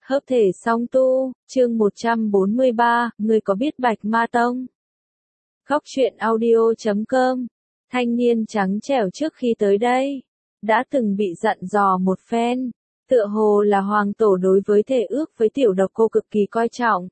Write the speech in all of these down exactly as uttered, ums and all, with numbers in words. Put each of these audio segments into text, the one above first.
Hợp thể song tu, chương một trăm bốn mươi ba, người có biết Bạch Ma Tông? Góc truyện audio chấm com. Thanh niên trắng trẻo trước khi tới đây, đã từng bị dặn dò một phen, tựa hồ là hoàng tổ đối với thể ước với tiểu độc cô cực kỳ coi trọng.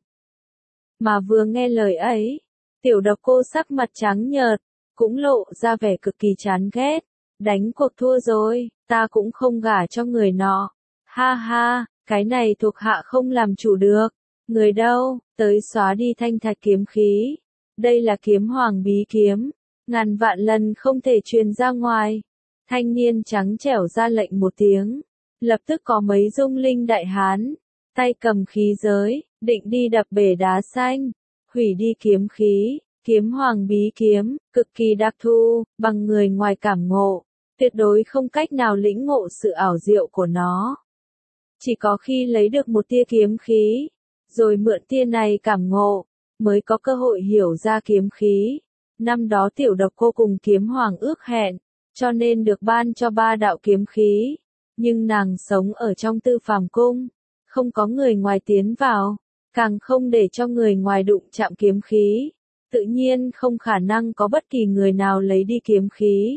Mà vừa nghe lời ấy, tiểu độc cô sắc mặt trắng nhợt, cũng lộ ra vẻ cực kỳ chán ghét. Đánh cuộc thua rồi, ta cũng không gả cho người nọ. Ha ha, cái này thuộc hạ không làm chủ được. Người đâu, tới xóa đi thanh thạch kiếm khí. Đây là kiếm hoàng bí kiếm, ngàn vạn lần không thể truyền ra ngoài. Thanh niên trắng trẻo ra lệnh một tiếng, lập tức có mấy dung linh đại hán, tay cầm khí giới, định đi đập bể đá xanh, hủy đi kiếm khí. Kiếm hoàng bí kiếm, cực kỳ đặc thù, bằng người ngoài cảm ngộ, tuyệt đối không cách nào lĩnh ngộ sự ảo diệu của nó. Chỉ có khi lấy được một tia kiếm khí, rồi mượn tia này cảm ngộ, mới có cơ hội hiểu ra kiếm khí. Năm đó tiểu độc cô cùng kiếm hoàng ước hẹn, cho nên được ban cho ba đạo kiếm khí. Nhưng nàng sống ở trong tư phàm cung, không có người ngoài tiến vào, càng không để cho người ngoài đụng chạm kiếm khí. Tự nhiên không khả năng có bất kỳ người nào lấy đi kiếm khí.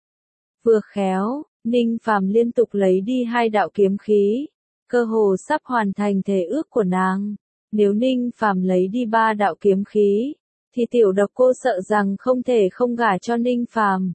Vừa khéo, Ninh Phàm liên tục lấy đi hai đạo kiếm khí, cơ hồ sắp hoàn thành thể ước của nàng. Nếu Ninh Phàm lấy đi ba đạo kiếm khí, thì tiểu độc cô sợ rằng không thể không gả cho Ninh Phàm.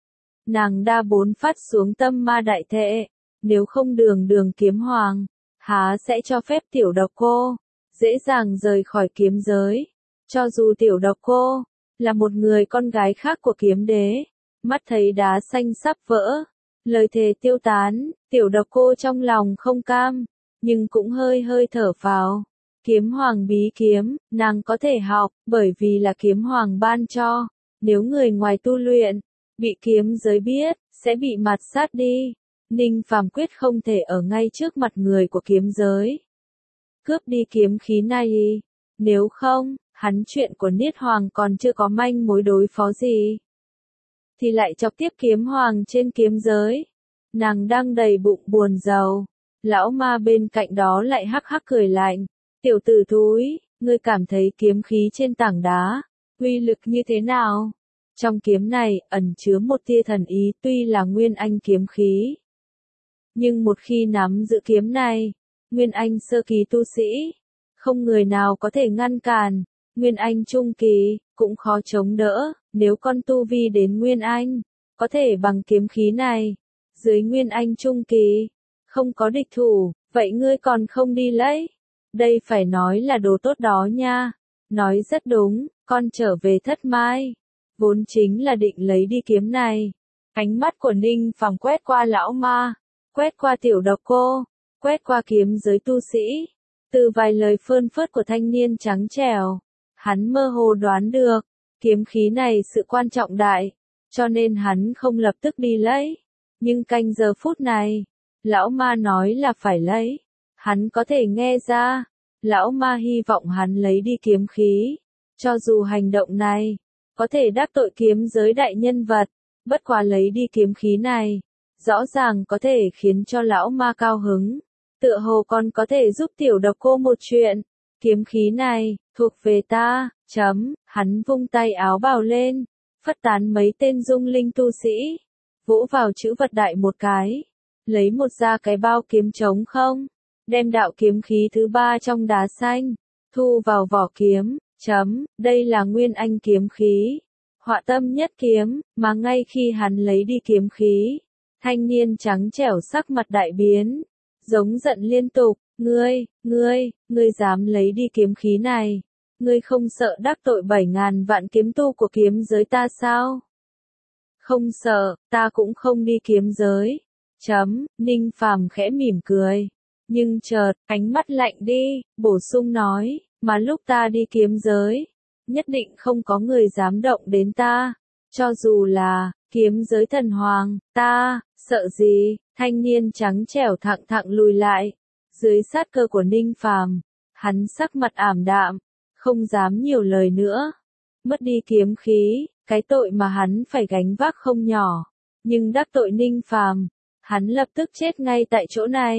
Nàng đa bốn phát xuống tâm ma đại thệ, nếu không đường đường kiếm hoàng, há sẽ cho phép tiểu độc cô dễ dàng rời khỏi kiếm giới. Cho dù tiểu độc cô là một người con gái khác của kiếm đế, mắt thấy đá xanh sắp vỡ, lời thề tiêu tán, tiểu độc cô trong lòng không cam, nhưng cũng hơi hơi thở phào. Kiếm hoàng bí kiếm, nàng có thể học, bởi vì là kiếm hoàng ban cho. Nếu người ngoài tu luyện, bị kiếm giới biết, sẽ bị mạt sát đi. Ninh Phàm quyết không thể ở ngay trước mặt người của kiếm giới cướp đi kiếm khí này. Nếu không, hắn chuyện của Niết Hoàng còn chưa có manh mối đối phó gì, thì lại chọc tiếp kiếm hoàng trên kiếm giới. Nàng đang đầy bụng buồn rầu, lão ma bên cạnh đó lại hắc hắc cười lạnh. Tiểu tử thúi, ngươi cảm thấy kiếm khí trên tảng đá, uy lực như thế nào? Trong kiếm này, ẩn chứa một tia thần ý tuy là nguyên anh kiếm khí. Nhưng một khi nắm giữ kiếm này, nguyên anh sơ kỳ tu sĩ, không người nào có thể ngăn cản. Nguyên anh trung kỳ, cũng khó chống đỡ, nếu con tu vi đến Nguyên anh, có thể bằng kiếm khí này. Dưới Nguyên anh trung kỳ, không có địch thủ, vậy ngươi còn không đi lấy? Đây phải nói là đồ tốt đó nha. Nói rất đúng, con trở về Thất Mai, vốn chính là định lấy đi kiếm này. Ánh mắt của Ninh Phàm quét qua lão ma, quét qua tiểu độc cô, quét qua kiếm giới tu sĩ. Từ vài lời phơn phớt của thanh niên trắng trẻo, hắn mơ hồ đoán được, kiếm khí này sự quan trọng đại, cho nên hắn không lập tức đi lấy. Nhưng canh giờ phút này, lão ma nói là phải lấy, hắn có thể nghe ra, lão ma hy vọng hắn lấy đi kiếm khí. Cho dù hành động này có thể đắc tội kiếm giới đại nhân vật, bất quá lấy đi kiếm khí này, rõ ràng có thể khiến cho lão ma cao hứng. Tựa hồ còn có thể giúp tiểu độc cô một chuyện. Kiếm khí này, thuộc về ta, chấm, hắn vung tay áo bào lên, phất tán mấy tên dung linh tu sĩ, vỗ vào chữ vật đại một cái, lấy một ra cái bao kiếm trống không, đem đạo kiếm khí thứ ba trong đá xanh, thu vào vỏ kiếm, chấm, đây là nguyên anh kiếm khí, họa tâm nhất kiếm. Mà ngay khi hắn lấy đi kiếm khí, thanh niên trắng trẻo sắc mặt đại biến, giống giận liên tục. Ngươi, ngươi, ngươi dám lấy đi kiếm khí này? Ngươi không sợ đắc tội bảy ngàn vạn kiếm tu của kiếm giới ta sao? Không sợ, ta cũng không đi kiếm giới. Chấm, Ninh Phàm khẽ mỉm cười. Nhưng chợt, ánh mắt lạnh đi, bổ sung nói, mà lúc ta đi kiếm giới, nhất định không có người dám động đến ta. Cho dù là kiếm giới thần hoàng, ta, sợ gì? Thanh niên trắng trẻo thẳng thẳng lùi lại. Dưới sát cơ của Ninh Phàm, hắn sắc mặt ảm đạm, không dám nhiều lời nữa. Mất đi kiếm khí, cái tội mà hắn phải gánh vác không nhỏ, nhưng đắc tội Ninh Phàm, hắn lập tức chết ngay tại chỗ này.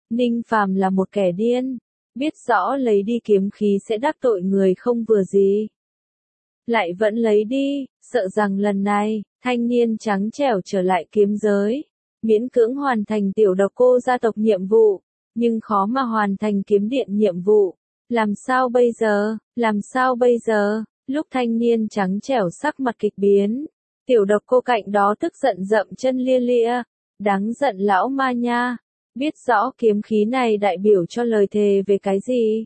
Ninh Phàm là một kẻ điên, biết rõ lấy đi kiếm khí sẽ đắc tội người không vừa gì. Lại vẫn lấy đi, sợ rằng lần này, thanh niên trắng trẻo trở lại kiếm giới, miễn cưỡng hoàn thành tiểu độc cô gia tộc nhiệm vụ, nhưng khó mà hoàn thành kiếm điện nhiệm vụ. Làm sao bây giờ, làm sao bây giờ, lúc thanh niên trắng trẻo sắc mặt kịch biến, tiểu độc cô cạnh đó tức giận dậm chân lia lia, đáng giận lão ma nha, biết rõ kiếm khí này đại biểu cho lời thề về cái gì.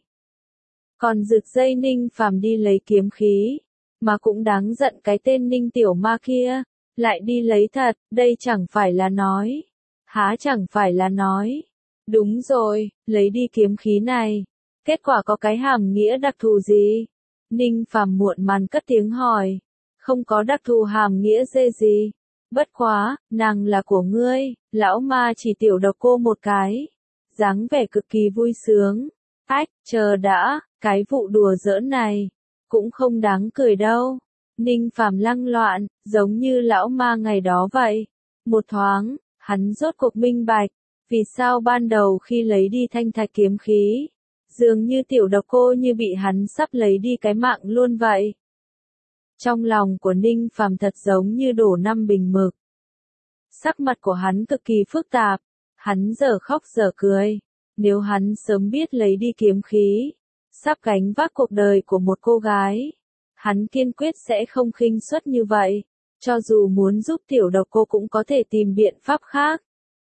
Còn rực dây Ninh Phàm đi lấy kiếm khí, mà cũng đáng giận cái tên Ninh tiểu ma kia, lại đi lấy thật, đây chẳng phải là nói, há chẳng phải là nói. Đúng rồi, lấy đi kiếm khí này, kết quả có cái hàm nghĩa đặc thù gì? Ninh Phàm muộn màn cất tiếng hỏi, không có đặc thù hàm nghĩa dê gì. Bất quá, nàng là của ngươi, lão ma chỉ tiểu độc cô một cái, dáng vẻ cực kỳ vui sướng. Ách, chờ đã, cái vụ đùa giỡn này, cũng không đáng cười đâu. Ninh Phàm lăng loạn, giống như lão ma ngày đó vậy. Một thoáng, hắn rốt cuộc minh bạch, vì sao ban đầu khi lấy đi thanh thạch kiếm khí, dường như tiểu độc cô như bị hắn sắp lấy đi cái mạng luôn vậy. Trong lòng của Ninh Phàm thật giống như đổ năm bình mực. Sắc mặt của hắn cực kỳ phức tạp, hắn giờ khóc giờ cười. Nếu hắn sớm biết lấy đi kiếm khí, sắp gánh vác cuộc đời của một cô gái, hắn kiên quyết sẽ không khinh suất như vậy, cho dù muốn giúp tiểu độc cô cũng có thể tìm biện pháp khác.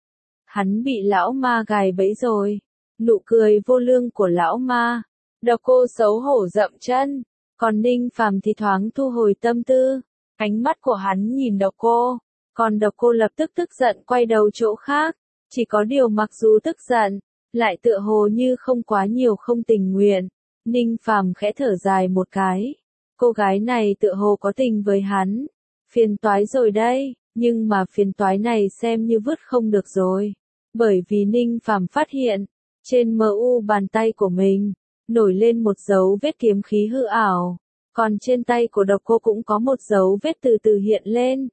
Hắn bị lão ma gài bẫy rồi, nụ cười vô lương của lão ma, độc cô xấu hổ dậm chân, còn Ninh Phàm thì thoáng thu hồi tâm tư, ánh mắt của hắn nhìn độc cô, còn độc cô lập tức tức giận quay đầu chỗ khác, chỉ có điều mặc dù tức giận, lại tựa hồ như không quá nhiều không tình nguyện. Ninh Phàm khẽ thở dài một cái, cô gái này tựa hồ có tình với hắn, phiền toái rồi đây, nhưng mà phiền toái này xem như vứt không được rồi, bởi vì Ninh Phàm phát hiện, trên em u bàn tay của mình, nổi lên một dấu vết kiếm khí hư ảo, còn trên tay của độc cô cũng có một dấu vết từ từ hiện lên.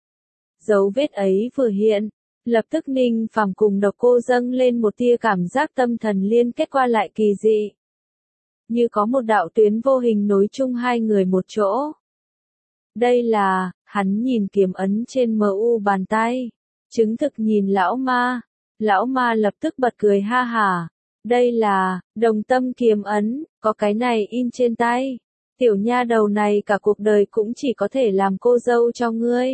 Dấu vết ấy vừa hiện, lập tức Ninh Phàm cùng độc cô dâng lên một tia cảm giác tâm thần liên kết qua lại kỳ dị. Như có một đạo tuyến vô hình nối chung hai người một chỗ. Đây là, hắn nhìn kiếm ấn trên em u bàn tay, chứng thực nhìn lão ma, lão ma lập tức bật cười ha hả. Đây là, đồng tâm kiếm ấn, có cái này in trên tay. Tiểu nha đầu này cả cuộc đời cũng chỉ có thể làm cô dâu cho ngươi.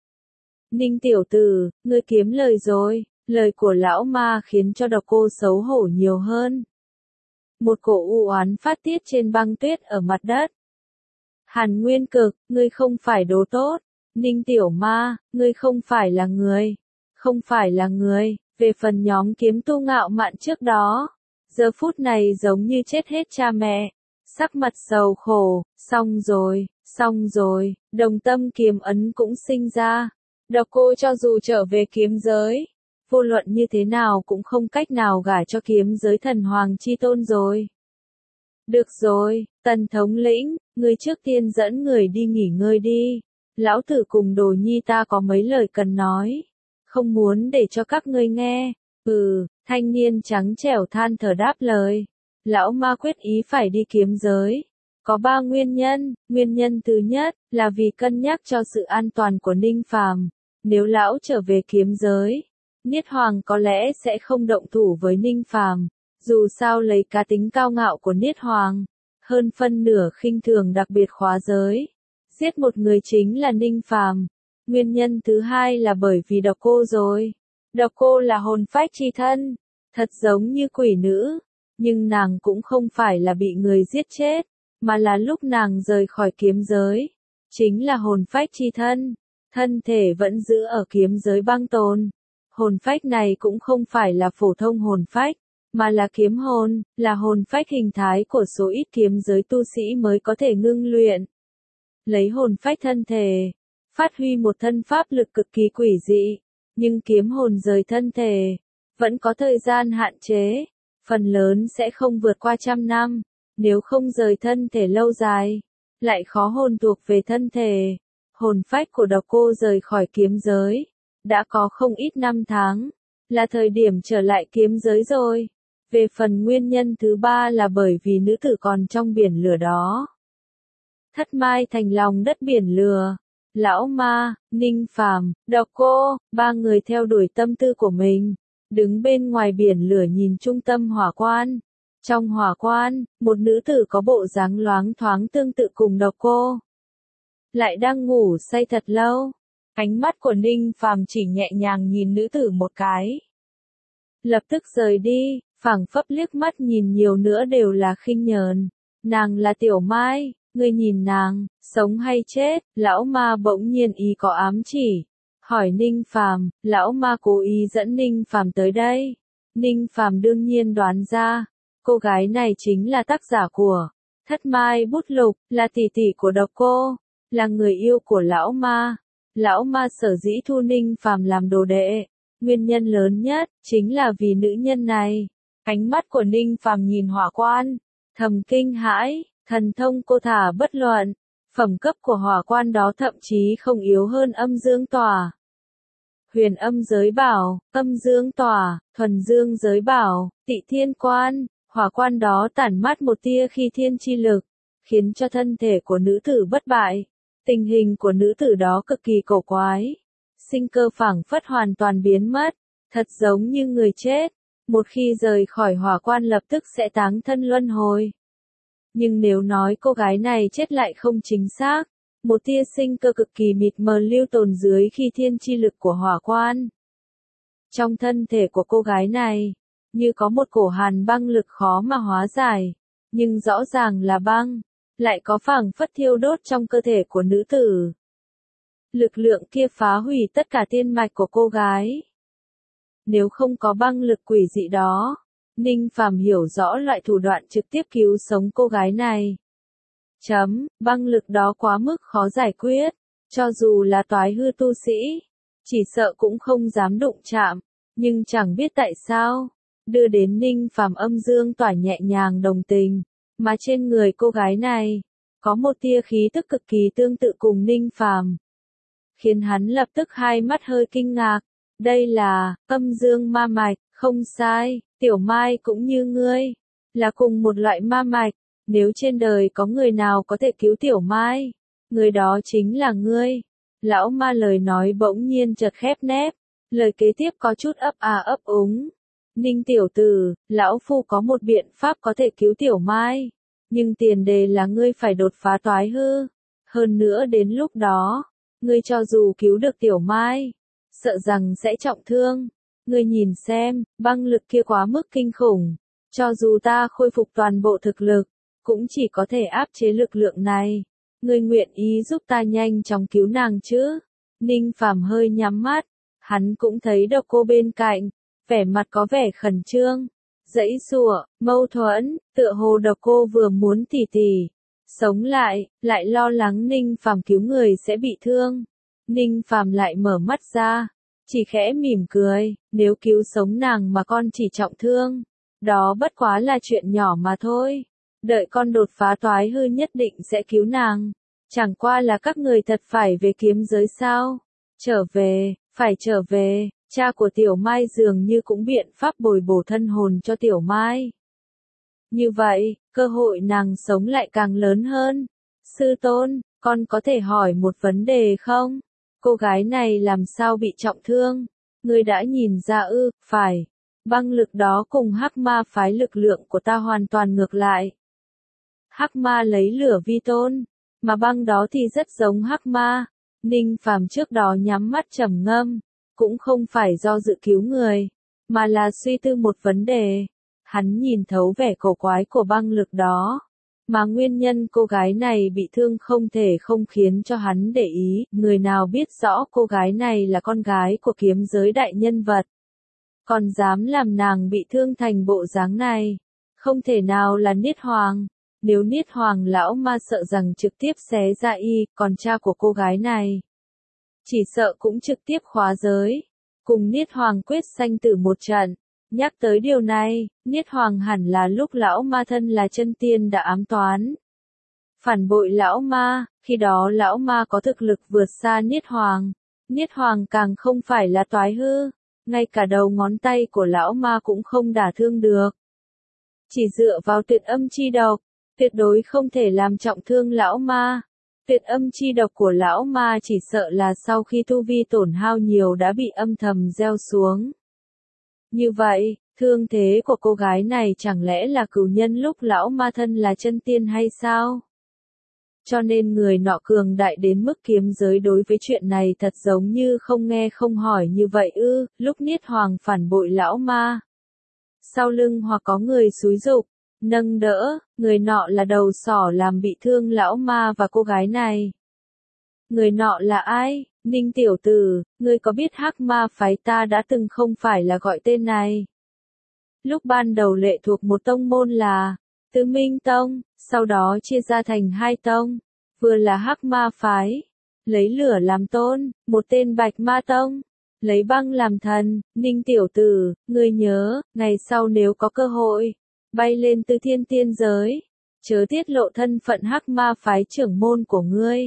Ninh tiểu tử, ngươi kiếm lời rồi, lời của lão ma khiến cho độc cô xấu hổ nhiều hơn. Một cổ u oán phát tiết trên băng tuyết ở mặt đất. Hàn Nguyên Cực, ngươi không phải đồ tốt. Ninh tiểu ma, ngươi không phải là người. Không phải là người, về phần nhóm kiếm tu ngạo mạn trước đó. Giờ phút này giống như chết hết cha mẹ. Sắc mặt sầu khổ, xong rồi, xong rồi, đồng tâm kiếm ấn cũng sinh ra. Độc cô cho dù trở về kiếm giới, vô luận như thế nào cũng không cách nào gả cho kiếm giới thần hoàng chi tôn rồi. Được rồi, Tần thống lĩnh, ngươi trước tiên dẫn người đi nghỉ ngơi đi. Lão tử cùng đồ nhi ta có mấy lời cần nói. Không muốn để cho các ngươi nghe. Ừ, thanh niên trắng trẻo than thở đáp lời. Lão ma quyết ý phải đi kiếm giới. Có ba nguyên nhân, nguyên nhân thứ nhất là vì cân nhắc cho sự an toàn của Ninh Phàm. Nếu lão trở về kiếm giới, Niết Hoàng có lẽ sẽ không động thủ với Ninh Phàm. Dù sao lấy cá tính cao ngạo của Niết Hoàng, hơn phân nửa khinh thường đặc biệt khóa giới, giết một người chính là Ninh Phàm. Nguyên nhân thứ hai là bởi vì độc cô rồi. Độc cô là hồn phách chi thân, thật giống như quỷ nữ, nhưng nàng cũng không phải là bị người giết chết, mà là lúc nàng rời khỏi kiếm giới, chính là hồn phách chi thân, thân thể vẫn giữ ở kiếm giới băng tồn. Hồn phách này cũng không phải là phổ thông hồn phách, mà là kiếm hồn, là hồn phách hình thái của số ít kiếm giới tu sĩ mới có thể ngưng luyện. Lấy hồn phách thân thể, phát huy một thân pháp lực cực kỳ quỷ dị, nhưng kiếm hồn rời thân thể, vẫn có thời gian hạn chế, phần lớn sẽ không vượt qua trăm năm, nếu không rời thân thể lâu dài, lại khó hồn thuộc về thân thể. Hồn phách của độc cô rời khỏi kiếm giới, đã có không ít năm tháng, là thời điểm trở lại kiếm giới rồi. Về phần nguyên nhân thứ ba là bởi vì nữ tử còn trong biển lửa đó. Thất Mai Thành lòng đất biển lửa. Lão Ma, Ninh Phàm, Độc Cô, ba người theo đuổi tâm tư của mình, đứng bên ngoài biển lửa nhìn trung tâm hỏa quan. Trong hỏa quan, một nữ tử có bộ dáng loáng thoáng tương tự cùng Độc Cô, lại đang ngủ say thật lâu. Ánh mắt của Ninh Phàm chỉ nhẹ nhàng nhìn nữ tử một cái, lập tức rời đi, phảng phất liếc mắt nhìn nhiều nữa đều là khinh nhờn. Nàng là Tiểu Mai, ngươi nhìn nàng, sống hay chết? Lão Ma bỗng nhiên ý có ám chỉ, hỏi Ninh Phàm. Lão Ma cố ý dẫn Ninh Phàm tới đây. Ninh Phàm đương nhiên đoán ra, cô gái này chính là tác giả của Thất Mai Bút Lục, là tỷ tỷ của Độc Cô, là người yêu của Lão Ma. Lão Ma sở dĩ thu Ninh Phàm làm đồ đệ, nguyên nhân lớn nhất chính là vì nữ nhân này. Ánh mắt của Ninh Phàm nhìn hỏa quan, thầm kinh hãi, thần thông cô thả bất luận, phẩm cấp của hỏa quan đó thậm chí không yếu hơn âm dương tỏa. Huyền âm giới bảo, âm dương tỏa, thuần dương giới bảo, tị thiên quan, hỏa quan đó tản mát một tia khi thiên chi lực, khiến cho thân thể của nữ tử bất bại. Tình hình của nữ tử đó cực kỳ cổ quái, sinh cơ phảng phất hoàn toàn biến mất, thật giống như người chết, một khi rời khỏi hỏa quan lập tức sẽ táng thân luân hồi. Nhưng nếu nói cô gái này chết lại không chính xác, một tia sinh cơ cực kỳ mịt mờ lưu tồn dưới khi thiên chi lực của hỏa quan. Trong thân thể của cô gái này, như có một cổ hàn băng lực khó mà hóa giải, nhưng rõ ràng là băng, lại có phảng phất thiêu đốt trong cơ thể của nữ tử. Lực lượng kia phá hủy tất cả tiên mạch của cô gái. Nếu không có băng lực quỷ dị đó, Ninh Phàm hiểu rõ loại thủ đoạn trực tiếp cứu sống cô gái này. Chấm, băng lực đó quá mức khó giải quyết, cho dù là toái hư tu sĩ, chỉ sợ cũng không dám đụng chạm, nhưng chẳng biết tại sao, đưa đến Ninh Phàm âm dương tỏa nhẹ nhàng đồng tình, mà trên người cô gái này, có một tia khí tức cực kỳ tương tự cùng Ninh Phàm, khiến hắn lập tức hai mắt hơi kinh ngạc. Đây là âm dương ma mạch, không sai, Tiểu Mai cũng như ngươi, là cùng một loại ma mạch. Nếu trên đời có người nào có thể cứu Tiểu Mai, người đó chính là ngươi. Lão Ma lời nói bỗng nhiên chợt khép nép, lời kế tiếp có chút ấp à ấp úng. Ninh tiểu tử, lão phu có một biện pháp có thể cứu Tiểu Mai, nhưng tiền đề là ngươi phải đột phá toái hư. Hơn nữa đến lúc đó, ngươi cho dù cứu được Tiểu Mai, sợ rằng sẽ trọng thương. Ngươi nhìn xem, băng lực kia quá mức kinh khủng, cho dù ta khôi phục toàn bộ thực lực, cũng chỉ có thể áp chế lực lượng này. Ngươi nguyện ý giúp ta nhanh chóng cứu nàng chứ? Ninh Phàm hơi nhắm mắt, hắn cũng thấy Độc Cô bên cạnh, vẻ mặt có vẻ khẩn trương, giãy giụa, mâu thuẫn, tựa hồ Độc Cô vừa muốn tỉ tỉ sống lại, lại lo lắng Ninh Phàm cứu người sẽ bị thương. Ninh Phàm lại mở mắt ra, chỉ khẽ mỉm cười, nếu cứu sống nàng mà con chỉ trọng thương, đó bất quá là chuyện nhỏ mà thôi. Đợi con đột phá toái hư nhất định sẽ cứu nàng. Chẳng qua là các người thật phải về kiếm giới sao? Trở về, phải trở về, cha của Tiểu Mai dường như cũng biện pháp bồi bổ thân hồn cho Tiểu Mai. Như vậy, cơ hội nàng sống lại càng lớn hơn. Sư tôn, con có thể hỏi một vấn đề không? Cô gái này làm sao bị trọng thương? Ngươi đã nhìn ra ư? Phải. Băng lực đó cùng Hắc Ma phái lực lượng của ta hoàn toàn ngược lại. Hắc Ma lấy lửa vi tôn, mà băng đó thì rất giống Hắc Ma. Ninh Phàm trước đó nhắm mắt trầm ngâm, cũng không phải do dự cứu người, mà là suy tư một vấn đề. Hắn nhìn thấu vẻ cổ quái của băng lực đó, mà nguyên nhân cô gái này bị thương không thể không khiến cho hắn để ý. Người nào biết rõ cô gái này là con gái của kiếm giới đại nhân vật, còn dám làm nàng bị thương thành bộ dáng này? Không thể nào là Niết Hoàng. Nếu Niết Hoàng lão ma sợ rằng trực tiếp xé ra y, còn cha của cô gái này chỉ sợ cũng trực tiếp khóa giới, cùng Niết Hoàng quyết sanh tử một trận. Nhắc tới điều này, Niết Hoàng hẳn là lúc lão ma thân là chân tiên đã ám toán, phản bội lão ma, khi đó lão ma có thực lực vượt xa Niết Hoàng. Niết Hoàng càng không phải là toái hư, ngay cả đầu ngón tay của lão ma cũng không đả thương được. Chỉ dựa vào tuyệt âm chi độc, tuyệt đối không thể làm trọng thương lão ma. Tuyệt âm chi độc của lão ma chỉ sợ là sau khi tu vi tổn hao nhiều đã bị âm thầm gieo xuống. Như vậy, thương thế của cô gái này chẳng lẽ là cửu nhân lúc lão ma thân là chân tiên hay sao? Cho nên người nọ cường đại đến mức kiếm giới đối với chuyện này thật giống như không nghe không hỏi như vậy ư, lúc Niết Hoàng phản bội lão ma. Sau lưng hoặc có người xúi giục, nâng đỡ, người nọ là đầu sỏ làm bị thương lão ma và cô gái này. Người nọ là ai? Ninh tiểu tử, ngươi có biết hắc ma phái ta đã từng không phải là gọi tên này. Lúc ban đầu lệ thuộc một tông môn là Tứ Minh Tông, sau đó chia ra thành hai tông, vừa là hắc ma phái, lấy lửa làm tôn, một tên bạch ma tông, lấy băng làm thần. Ninh tiểu tử, ngươi nhớ, ngày sau nếu có cơ hội, bay lên Tứ Thiên tiên giới, chớ tiết lộ thân phận hắc ma phái trưởng môn của ngươi.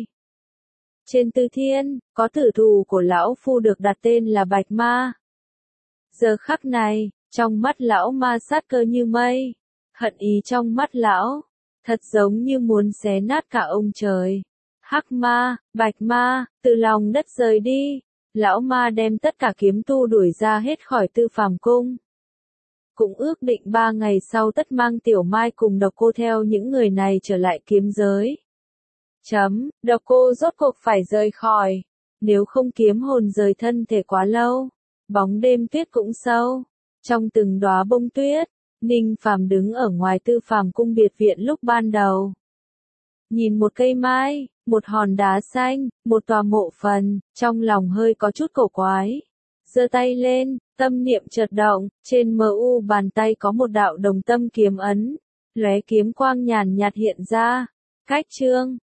Trên Tứ Thiên, có tử thù của lão phu được đặt tên là Bạch Ma. Giờ khắc này, trong mắt lão ma sát cơ như mây, hận ý trong mắt lão, thật giống như muốn xé nát cả ông trời. Hắc ma, Bạch ma, từ lòng đất rời đi, lão ma đem tất cả kiếm tu đuổi ra hết khỏi Tư Phàm Cung. Cũng ước định ba ngày sau tất mang Tiểu Mai cùng Độc Cô theo những người này trở lại kiếm giới. Chấm, Độc Cô rốt cuộc phải rời khỏi, nếu không kiếm hồn rời thân thể quá lâu. Bóng đêm tuyết cũng sâu, trong từng đóa bông tuyết, Ninh Phàm đứng ở ngoài Tư Phàm Cung biệt viện lúc ban đầu. Nhìn một cây mai, một hòn đá xanh, một tòa mộ phần, trong lòng hơi có chút cổ quái. Giơ tay lên, tâm niệm chợt động, trên mờ u bàn tay có một đạo đồng tâm kiếm ấn, lóe kiếm quang nhàn nhạt hiện ra. Cách chương